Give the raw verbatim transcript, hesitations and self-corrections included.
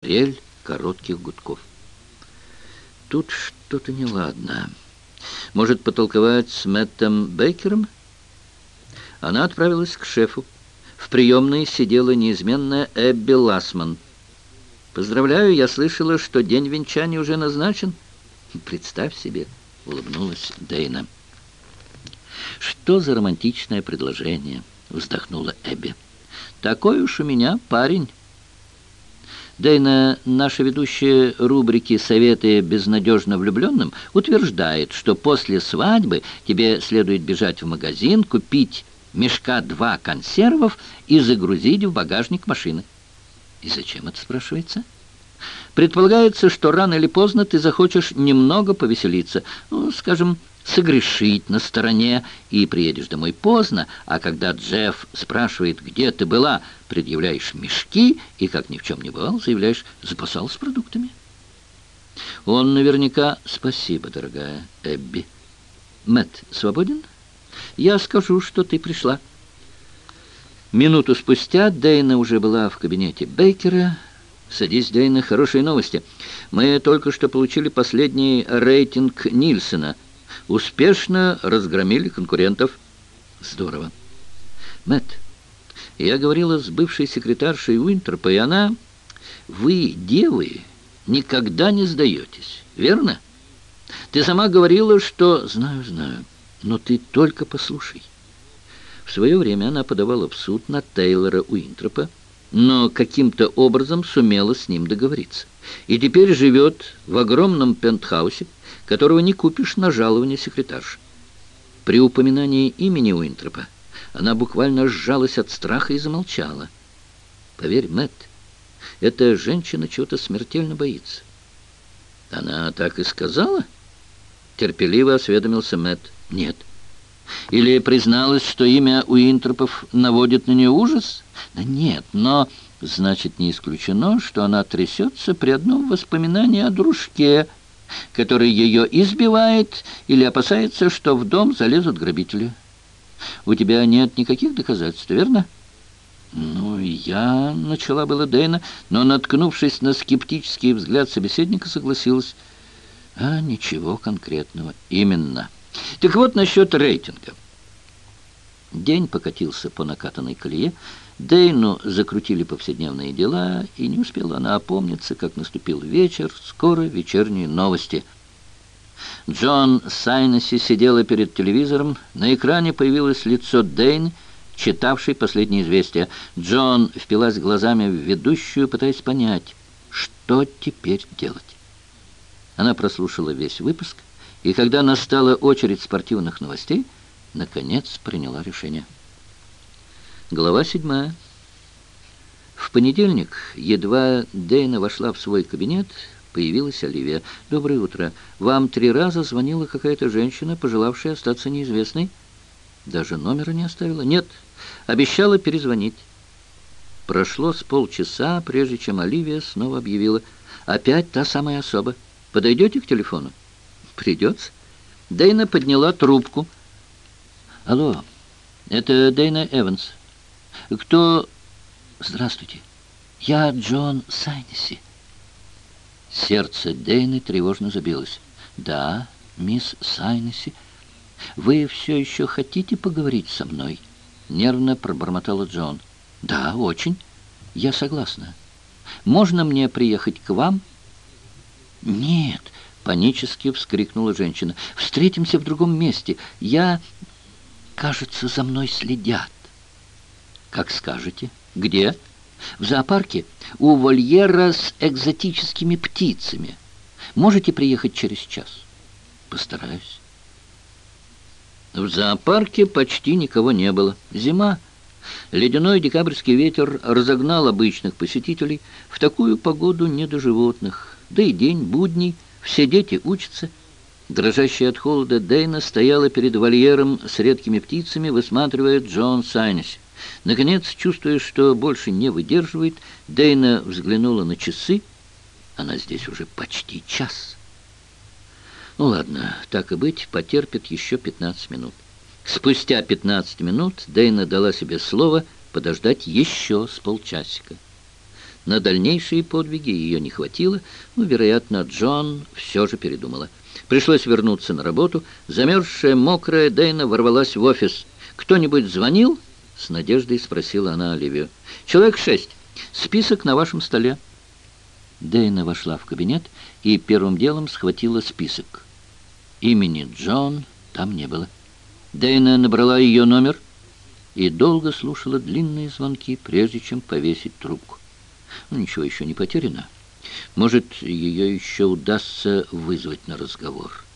трель коротких гудков. Тут что-то неладно. Может, потолковать с Мэттом Бейкером? Она отправилась к шефу. В приемной сидела неизменная Эбби Лассман. «Поздравляю, я слышала, что день венчания уже назначен». «Представь себе», — улыбнулась Дейна. «Что за романтичное предложение?» — вздохнула Эбби. «Такой уж у меня парень». Дейна, наша ведущая рубрики «Советы безнадежно влюбленным», утверждает, что после свадьбы тебе следует бежать в магазин, купить мешка два консервов и загрузить в багажник машины. И зачем это, спрашивается? Предполагается, что рано или поздно ты захочешь немного повеселиться, ну, скажем, согрешить на стороне, и приедешь домой поздно, а когда Джефф спрашивает, где ты была, предъявляешь мешки и, как ни в чем не бывало, заявляешь, запасался продуктами. Он наверняка... Спасибо, дорогая Эбби. Мэтт свободен? Я скажу, что ты пришла. Минуту спустя Дейна уже была в кабинете Бейкера. «Садись, Дейна, хорошие новости. Мы только что получили последний рейтинг Нильсена. Успешно разгромили конкурентов». «Здорово. Мэтт, я говорила с бывшей секретаршей Уинтерпа, и она... Вы, девы, никогда не сдаетесь, верно? Ты сама говорила, что...» «Знаю, знаю, но ты только послушай». В свое время она подавала в суд на Тейлора Уинтерпа, но каким-то образом сумела с ним договориться. И теперь живет в огромном пентхаусе, которого не купишь на жалование секретарши. При упоминании имени Уинтерпа она буквально сжалась от страха и замолчала. Поверь, Мэтт, эта женщина чего-то смертельно боится. Она так и сказала? Терпеливо осведомился Мэтт. Нет. Или призналась, что имя Уинтерпов наводит на нее ужас? Да нет, но, значит, не исключено, что она трясется при одном воспоминании о дружке, который ее избивает, или опасается, что в дом залезут грабители. У тебя нет никаких доказательств, верно? Ну, я начала было Дейна, но, наткнувшись на скептический взгляд собеседника, согласилась. А ничего конкретного. Именно. Так вот, насчет рейтинга. День покатился по накатанной колее. Дейну закрутили повседневные дела, и не успела она опомниться, как наступил вечер, скоро вечерние новости. Джон Сайнесси сидела перед телевизором. На экране появилось лицо Дейн, читавшей последние известия. Джон впилась глазами в ведущую, пытаясь понять, что теперь делать. Она прослушала весь выпуск, и когда настала очередь спортивных новостей, наконец приняла решение. Глава седьмая. В понедельник, едва Дейна вошла в свой кабинет, появилась Оливия. «Доброе утро. Вам три раза звонила какая-то женщина, пожелавшая остаться неизвестной?» «Даже номера не оставила?» «Нет, обещала перезвонить». Прошло с полчаса, прежде чем Оливия снова объявила. «Опять та самая особа. Подойдете к телефону?» «Придется». Дейна подняла трубку. «Алло, это Дейна Эванс. Кто...» «Здравствуйте, я Джон Сайнесси». Сердце Дейны тревожно забилось. «Да, мисс Сайнесси, вы все еще хотите поговорить со мной?» Нервно пробормотала Джон. «Да, очень. Я согласна. Можно мне приехать к вам?» «Нет», — панически вскрикнула женщина. «Встретимся в другом месте. Я... Кажется, за мной следят». «Как скажете. Где?» «В зоопарке, у вольера с экзотическими птицами. Можете приехать через час?» «Постараюсь». В зоопарке почти никого не было. Зима. Ледяной декабрьский ветер разогнал обычных посетителей. В такую погоду не до животных. Да и день будний, все дети учатся. Дрожащая от холода Дейна стояла перед вольером с редкими птицами, высматривая Джон Сайнесси. Наконец, чувствуя, что больше не выдерживает, Дейна взглянула на часы. Она здесь уже почти час. Ну ладно, так и быть, потерпит еще пятнадцать минут. Спустя пятнадцать минут Дейна дала себе слово подождать еще с полчасика. На дальнейшие подвиги ее не хватило, но, вероятно, Джон все же передумала. Пришлось вернуться на работу. Замерзшая, мокрая Дейна ворвалась в офис. «Кто-нибудь звонил?» — с надеждой спросила она Оливию. «Человек шесть. Список на вашем столе». Дейна вошла в кабинет и первым делом схватила список. Имени Джон там не было. Дейна набрала ее номер и долго слушала длинные звонки, прежде чем повесить трубку. Ну, ничего еще не потеряно. Может, ее еще удастся вызвать на разговор.